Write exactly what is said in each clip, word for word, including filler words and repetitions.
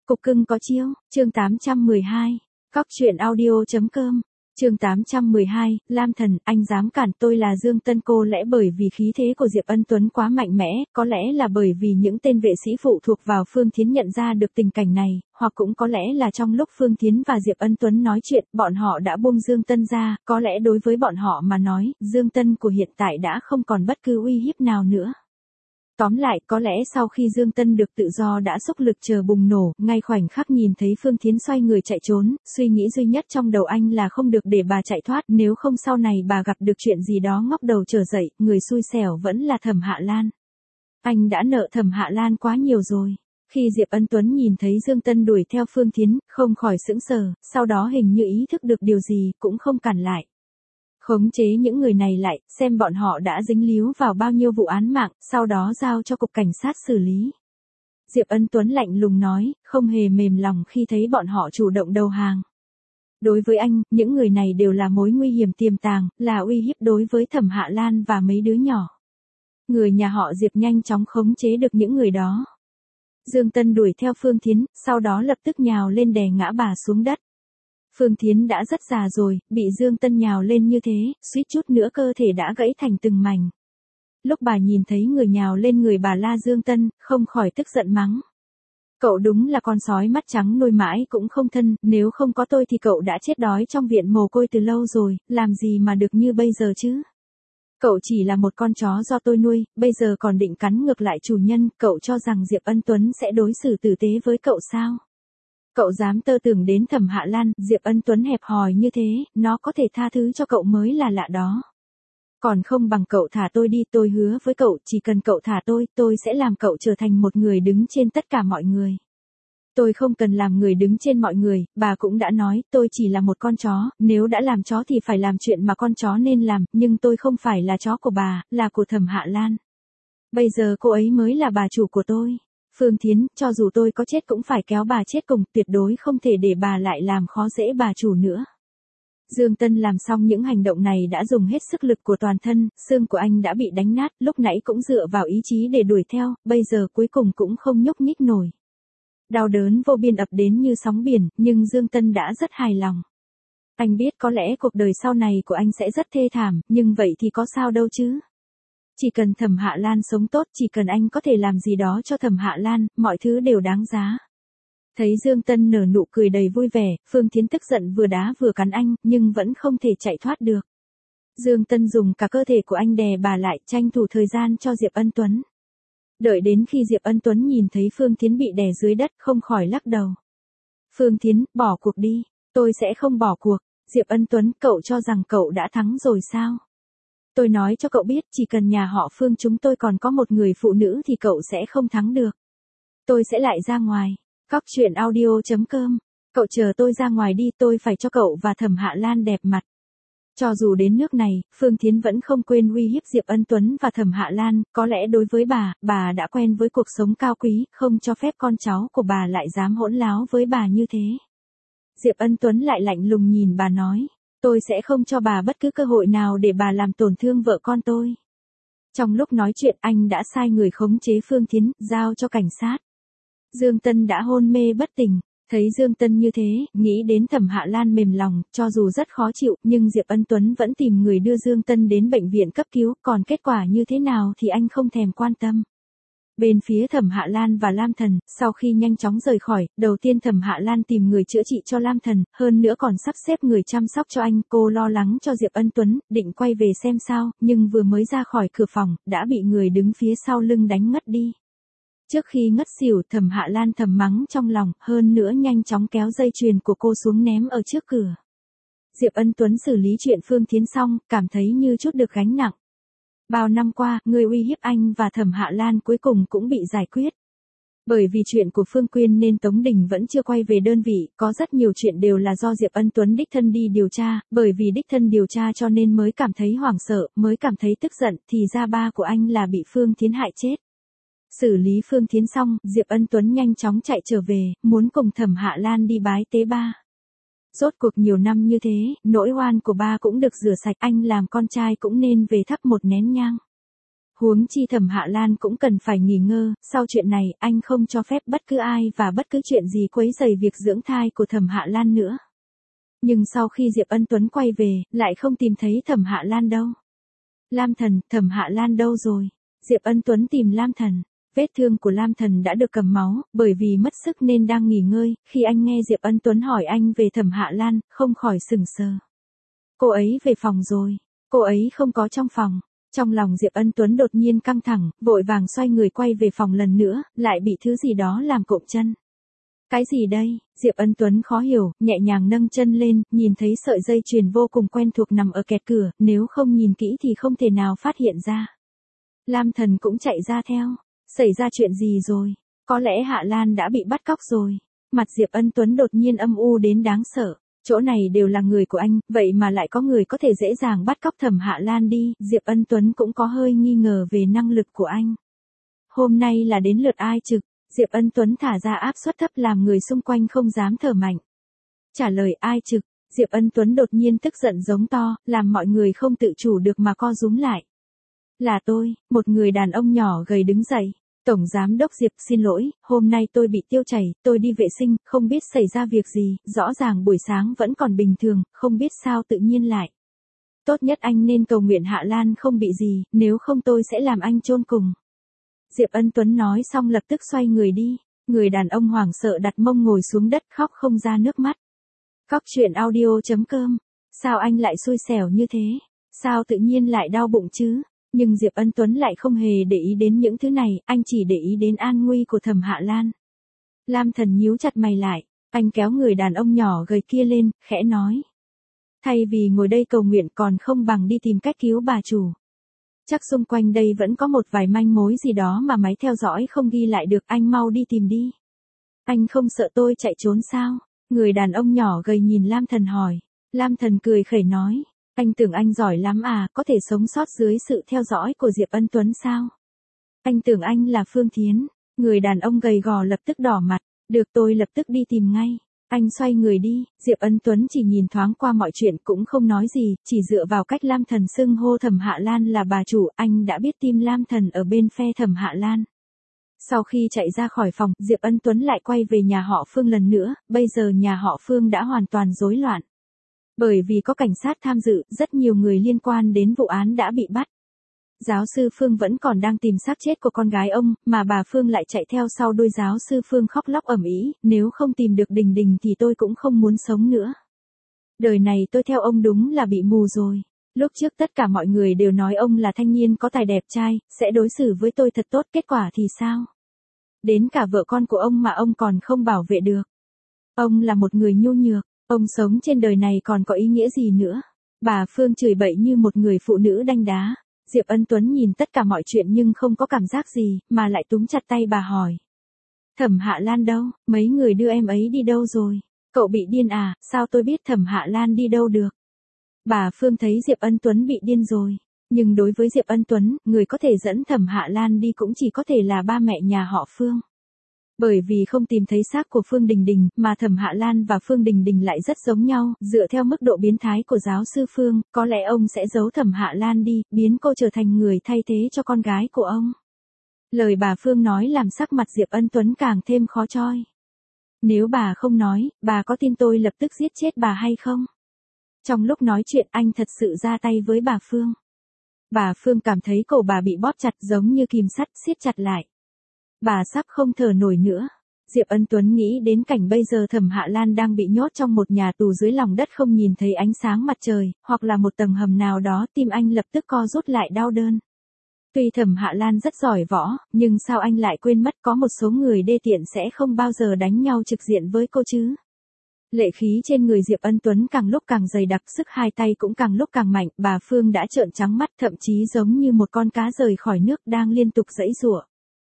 Cục cưng có chiêu, chương tám trăm mười hai. Cóc truyện audio.com. Chương tám trăm mười hai, Lam Thần, anh dám cản tôi là Dương Tân. Cô lẽ bởi vì khí thế của Diệp Ân Tuấn quá mạnh mẽ, có lẽ là bởi vì những tên vệ sĩ phụ thuộc vào Phương Thiến nhận ra được tình cảnh này, hoặc cũng có lẽ là trong lúc Phương Thiến và Diệp Ân Tuấn nói chuyện, bọn họ đã buông Dương Tân ra, có lẽ đối với bọn họ mà nói, Dương Tân của hiện tại đã không còn bất cứ uy hiếp nào nữa. Tóm lại, có lẽ sau khi Dương Tân được tự do đã xúc lực chờ bùng nổ, ngay khoảnh khắc nhìn thấy Phương Thiến xoay người chạy trốn, suy nghĩ duy nhất trong đầu anh là không được để bà chạy thoát, nếu không sau này bà gặp được chuyện gì đó ngóc đầu trở dậy, người xui xẻo vẫn là Thẩm Hạ Lan. Anh đã nợ Thẩm Hạ Lan quá nhiều rồi. Khi Diệp Ân Tuấn nhìn thấy Dương Tân đuổi theo Phương Thiến, không khỏi sững sờ, sau đó hình như ý thức được điều gì, cũng không cản lại. Khống chế những người này lại, xem bọn họ đã dính líu vào bao nhiêu vụ án mạng, sau đó giao cho cục cảnh sát xử lý. Diệp Ân Tuấn lạnh lùng nói, không hề mềm lòng khi thấy bọn họ chủ động đầu hàng. Đối với anh, những người này đều là mối nguy hiểm tiềm tàng, là uy hiếp đối với Thẩm Hạ Lan và mấy đứa nhỏ. Người nhà họ Diệp nhanh chóng khống chế được những người đó. Dương Tân đuổi theo Phương Thiến, sau đó lập tức nhào lên đè ngã bà xuống đất. Phương Thiến đã rất già rồi, bị Dương Tân nhào lên như thế, suýt chút nữa cơ thể đã gãy thành từng mảnh. Lúc bà nhìn thấy người nhào lên người bà la Dương Tân, không khỏi tức giận mắng. Cậu đúng là con sói mắt trắng nuôi mãi cũng không thân, nếu không có tôi thì cậu đã chết đói trong viện mồ côi từ lâu rồi, làm gì mà được như bây giờ chứ? Cậu chỉ là một con chó do tôi nuôi, bây giờ còn định cắn ngược lại chủ nhân, cậu cho rằng Diệp Ân Tuấn sẽ đối xử tử tế với cậu sao? Cậu dám tơ tưởng đến Thẩm Hạ Lan, Diệp Ân Tuấn hẹp hòi như thế, nó có thể tha thứ cho cậu mới là lạ đó. Còn không bằng cậu thả tôi đi, tôi hứa với cậu, chỉ cần cậu thả tôi, tôi sẽ làm cậu trở thành một người đứng trên tất cả mọi người. Tôi không cần làm người đứng trên mọi người, bà cũng đã nói, tôi chỉ là một con chó, nếu đã làm chó thì phải làm chuyện mà con chó nên làm, nhưng tôi không phải là chó của bà, là của Thẩm Hạ Lan. Bây giờ cô ấy mới là bà chủ của tôi. Phương Thiến, cho dù tôi có chết cũng phải kéo bà chết cùng, tuyệt đối không thể để bà lại làm khó dễ bà chủ nữa. Dương Tân làm xong những hành động này đã dùng hết sức lực của toàn thân, xương của anh đã bị đánh nát, lúc nãy cũng dựa vào ý chí để đuổi theo, bây giờ cuối cùng cũng không nhúc nhích nổi. Đau đớn vô biên ập đến như sóng biển, nhưng Dương Tân đã rất hài lòng. Anh biết có lẽ cuộc đời sau này của anh sẽ rất thê thảm, nhưng vậy thì có sao đâu chứ? Chỉ cần Thẩm Hạ Lan sống tốt, chỉ cần anh có thể làm gì đó cho Thẩm Hạ Lan, mọi thứ đều đáng giá. Thấy Dương Tân nở nụ cười đầy vui vẻ, Phương Thiến tức giận vừa đá vừa cắn anh, nhưng vẫn không thể chạy thoát được. Dương Tân dùng cả cơ thể của anh đè bà lại, tranh thủ thời gian cho Diệp Ân Tuấn. Đợi đến khi Diệp Ân Tuấn nhìn thấy Phương Thiến bị đè dưới đất, không khỏi lắc đầu. Phương Thiến, bỏ cuộc đi. Tôi sẽ không bỏ cuộc. Diệp Ân Tuấn, cậu cho rằng cậu đã thắng rồi sao? Tôi nói cho cậu biết, chỉ cần nhà họ Phương chúng tôi còn có một người phụ nữ thì cậu sẽ không thắng được. Tôi sẽ lại ra ngoài. Cóc truyện audio.com. Cậu chờ tôi ra ngoài đi, tôi phải cho cậu và Thẩm Hạ Lan đẹp mặt. Cho dù đến nước này, Phương Thiến vẫn không quên uy hiếp Diệp Ân Tuấn và Thẩm Hạ Lan, có lẽ đối với bà, bà đã quen với cuộc sống cao quý, không cho phép con cháu của bà lại dám hỗn láo với bà như thế. Diệp Ân Tuấn lại lạnh lùng nhìn bà nói. Tôi sẽ không cho bà bất cứ cơ hội nào để bà làm tổn thương vợ con tôi. Trong lúc nói chuyện anh đã sai người khống chế Phương Thiến, giao cho cảnh sát. Dương Tân đã hôn mê bất tỉnh. Thấy Dương Tân như thế, nghĩ đến Thẩm Hạ Lan mềm lòng, cho dù rất khó chịu, nhưng Diệp Ân Tuấn vẫn tìm người đưa Dương Tân đến bệnh viện cấp cứu, còn kết quả như thế nào thì anh không thèm quan tâm. Bên phía Thẩm Hạ Lan và Lam Thần, sau khi nhanh chóng rời khỏi, đầu tiên Thẩm Hạ Lan tìm người chữa trị cho Lam Thần, hơn nữa còn sắp xếp người chăm sóc cho anh, cô lo lắng cho Diệp Ân Tuấn, định quay về xem sao, nhưng vừa mới ra khỏi cửa phòng, đã bị người đứng phía sau lưng đánh ngất đi. Trước khi ngất xỉu, Thẩm Hạ Lan thầm mắng trong lòng, hơn nữa nhanh chóng kéo dây chuyền của cô xuống ném ở trước cửa. Diệp Ân Tuấn xử lý chuyện Phương Thiến xong, cảm thấy như chút được gánh nặng. Bao năm qua, người uy hiếp anh và Thẩm Hạ Lan cuối cùng cũng bị giải quyết. Bởi vì chuyện của Phương Quyên nên Tống Đình vẫn chưa quay về đơn vị, có rất nhiều chuyện đều là do Diệp Ân Tuấn đích thân đi điều tra, bởi vì đích thân điều tra cho nên mới cảm thấy hoảng sợ, mới cảm thấy tức giận, thì ra ba của anh là bị Phương Thiến hại chết. Xử lý Phương Thiến xong, Diệp Ân Tuấn nhanh chóng chạy trở về, muốn cùng Thẩm Hạ Lan đi bái tế ba. Rốt cuộc nhiều năm như thế, nỗi oan của ba cũng được rửa sạch, anh làm con trai cũng nên về thắp một nén nhang. Huống chi Thẩm Hạ Lan cũng cần phải nghỉ ngơi, sau chuyện này anh không cho phép bất cứ ai và bất cứ chuyện gì quấy rầy việc dưỡng thai của Thẩm Hạ Lan nữa. Nhưng sau khi Diệp Ân Tuấn quay về, lại không tìm thấy Thẩm Hạ Lan đâu. Lam Thần, Thẩm Hạ Lan đâu rồi? Diệp Ân Tuấn tìm Lam Thần. Vết thương của Lam Thần đã được cầm máu, bởi vì mất sức nên đang nghỉ ngơi, khi anh nghe Diệp Ân Tuấn hỏi anh về Thẩm Hạ Lan, không khỏi sững sờ. Cô ấy về phòng rồi, cô ấy không có trong phòng. Trong lòng Diệp Ân Tuấn đột nhiên căng thẳng, vội vàng xoay người quay về phòng lần nữa, lại bị thứ gì đó làm cộm chân. Cái gì đây? Diệp Ân Tuấn khó hiểu, nhẹ nhàng nâng chân lên, nhìn thấy sợi dây chuyền vô cùng quen thuộc nằm ở kẹt cửa, nếu không nhìn kỹ thì không thể nào phát hiện ra. Lam Thần cũng chạy ra theo. Xảy ra chuyện gì rồi? Có lẽ Hạ Lan đã bị bắt cóc rồi. Mặt Diệp Ân Tuấn đột nhiên âm u đến đáng sợ. Chỗ này đều là người của anh, vậy mà lại có người có thể dễ dàng bắt cóc Thẩm Hạ Lan đi. Diệp Ân Tuấn cũng có hơi nghi ngờ về năng lực của anh. Hôm nay là đến lượt ai trực? Diệp Ân Tuấn thả ra áp suất thấp làm người xung quanh không dám thở mạnh. Trả lời ai trực? Diệp Ân Tuấn đột nhiên tức giận giống to, làm mọi người không tự chủ được mà co rúm lại. Là tôi, một người đàn ông nhỏ gầy đứng dậy. Tổng giám đốc Diệp, xin lỗi, hôm nay tôi bị tiêu chảy, tôi đi vệ sinh, không biết xảy ra việc gì, rõ ràng buổi sáng vẫn còn bình thường, không biết sao tự nhiên lại. Tốt nhất anh nên cầu nguyện Hạ Lan không bị gì, nếu không tôi sẽ làm anh chôn cùng. Diệp Ân Tuấn nói xong lập tức xoay người đi, người đàn ông hoảng sợ đặt mông ngồi xuống đất khóc không ra nước mắt. Cóc truyện audio chấm com, sao anh lại xui xẻo như thế, sao tự nhiên lại đau bụng chứ? Nhưng Diệp Ân Tuấn lại không hề để ý đến những thứ này, anh chỉ để ý đến an nguy của Thẩm Hạ Lan. Lam Thần nhíu chặt mày lại, anh kéo người đàn ông nhỏ gầy kia lên, khẽ nói. Thay vì ngồi đây cầu nguyện còn không bằng đi tìm cách cứu bà chủ. Chắc xung quanh đây vẫn có một vài manh mối gì đó mà máy theo dõi không ghi lại được, anh mau đi tìm đi. Anh không sợ tôi chạy trốn sao? Người đàn ông nhỏ gầy nhìn Lam Thần hỏi. Lam Thần cười khẩy nói. Anh tưởng anh giỏi lắm à, có thể sống sót dưới sự theo dõi của Diệp Ân Tuấn sao? Anh tưởng anh là Phương Thiến. Người đàn ông gầy gò lập tức đỏ mặt. Được, tôi lập tức đi tìm ngay. Anh xoay người đi, Diệp Ân Tuấn chỉ nhìn thoáng qua mọi chuyện cũng không nói gì, chỉ dựa vào cách Lam Thần xưng hô Thẩm Hạ Lan là bà chủ, anh đã biết tim Lam Thần ở bên phe Thẩm Hạ Lan. Sau khi chạy ra khỏi phòng, Diệp Ân Tuấn lại quay về nhà họ Phương lần nữa, bây giờ nhà họ Phương đã hoàn toàn rối loạn. Bởi vì có cảnh sát tham dự, rất nhiều người liên quan đến vụ án đã bị bắt. Giáo sư Phương vẫn còn đang tìm xác chết của con gái ông, mà bà Phương lại chạy theo sau đuôi giáo sư Phương khóc lóc ầm ĩ, nếu không tìm được Đình Đình thì tôi cũng không muốn sống nữa. Đời này tôi theo ông đúng là bị mù rồi. Lúc trước tất cả mọi người đều nói ông là thanh niên có tài đẹp trai, sẽ đối xử với tôi thật tốt, kết quả thì sao? Đến cả vợ con của ông mà ông còn không bảo vệ được. Ông là một người nhu nhược, ông sống trên đời này còn có ý nghĩa gì nữa? Bà Phương chửi bậy như một người phụ nữ đanh đá. Diệp Ân Tuấn nhìn tất cả mọi chuyện nhưng không có cảm giác gì, mà lại túm chặt tay bà hỏi. Thẩm Hạ Lan đâu, mấy người đưa em ấy đi đâu rồi? Cậu bị điên à, sao tôi biết Thẩm Hạ Lan đi đâu được? Bà Phương thấy Diệp Ân Tuấn bị điên rồi. Nhưng đối với Diệp Ân Tuấn, người có thể dẫn Thẩm Hạ Lan đi cũng chỉ có thể là ba mẹ nhà họ Phương. Bởi vì không tìm thấy xác của Phương Đình Đình, mà Thẩm Hạ Lan và Phương Đình Đình lại rất giống nhau, dựa theo mức độ biến thái của giáo sư Phương, có lẽ ông sẽ giấu Thẩm Hạ Lan đi, biến cô trở thành người thay thế cho con gái của ông. Lời bà Phương nói làm sắc mặt Diệp Ân Tuấn càng thêm khó choi. Nếu bà không nói, bà có tin tôi lập tức giết chết bà hay không? Trong lúc nói chuyện anh thật sự ra tay với bà Phương. Bà Phương cảm thấy cổ bà bị bóp chặt giống như kìm sắt siết chặt lại. Bà sắp không thở nổi nữa. Diệp Ân Tuấn nghĩ đến cảnh bây giờ Thẩm Hạ Lan đang bị nhốt trong một nhà tù dưới lòng đất không nhìn thấy ánh sáng mặt trời, hoặc là một tầng hầm nào đó, tim anh lập tức co rút lại đau đớn. Tuy Thẩm Hạ Lan rất giỏi võ, nhưng sao anh lại quên mất có một số người đê tiện sẽ không bao giờ đánh nhau trực diện với cô chứ? Lệ khí trên người Diệp Ân Tuấn càng lúc càng dày đặc, sức hai tay cũng càng lúc càng mạnh, bà Phương đã trợn trắng mắt, thậm chí giống như một con cá rời khỏi nước đang liên tục giãy giụa.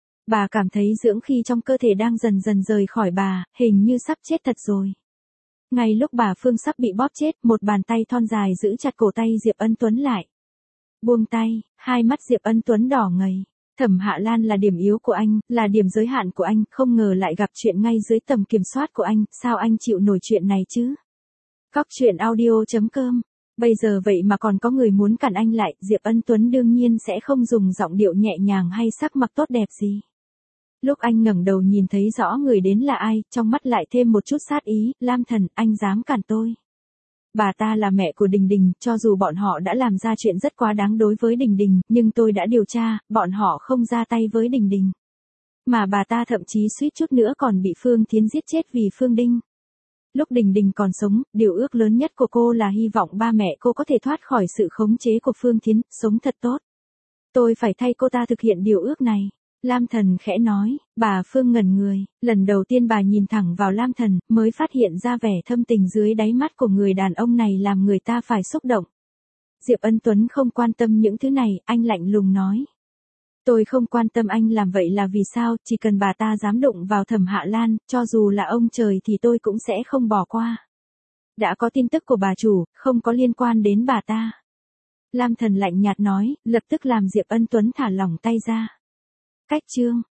Bà cảm thấy dưỡng khí trong cơ thể đang dần dần rời khỏi bà, hình như sắp chết thật rồi. Ngay lúc bà Phương sắp bị bóp chết, một bàn tay thon dài giữ chặt cổ tay Diệp Ân Tuấn lại. Buông tay, hai mắt Diệp Ân Tuấn đỏ ngầu. Thẩm Hạ Lan là điểm yếu của anh, là điểm giới hạn của anh, không ngờ lại gặp chuyện ngay dưới tầm kiểm soát của anh, sao anh chịu nổi chuyện này chứ? Cóc truyện audio chấm com Bây giờ vậy mà còn có người muốn cản anh lại, Diệp Ân Tuấn đương nhiên sẽ không dùng giọng điệu nhẹ nhàng hay sắc mặt tốt đẹp gì. Lúc anh ngẩng đầu nhìn thấy rõ người đến là ai, trong mắt lại thêm một chút sát ý, Lam Thần, anh dám cản tôi. Bà ta là mẹ của Đình Đình, cho dù bọn họ đã làm ra chuyện rất quá đáng đối với Đình Đình, nhưng tôi đã điều tra, bọn họ không ra tay với Đình Đình. Mà bà ta thậm chí suýt chút nữa còn bị Phương Thiến giết chết vì Phương Đinh. Lúc Đình Đình còn sống, điều ước lớn nhất của cô là hy vọng ba mẹ cô có thể thoát khỏi sự khống chế của Phương Thiến, sống thật tốt. Tôi phải thay cô ta thực hiện điều ước này. Lam Thần khẽ nói, bà Phương ngẩn người, lần đầu tiên bà nhìn thẳng vào Lam Thần, mới phát hiện ra vẻ thâm tình dưới đáy mắt của người đàn ông này làm người ta phải xúc động. Diệp Ân Tuấn không quan tâm những thứ này, anh lạnh lùng nói. Tôi không quan tâm anh làm vậy là vì sao, chỉ cần bà ta dám đụng vào Thẩm Hạ Lan, cho dù là ông trời thì tôi cũng sẽ không bỏ qua. Đã có tin tức của bà chủ, không có liên quan đến bà ta. Lam Thần lạnh nhạt nói, lập tức làm Diệp Ân Tuấn thả lỏng tay ra. Cách chương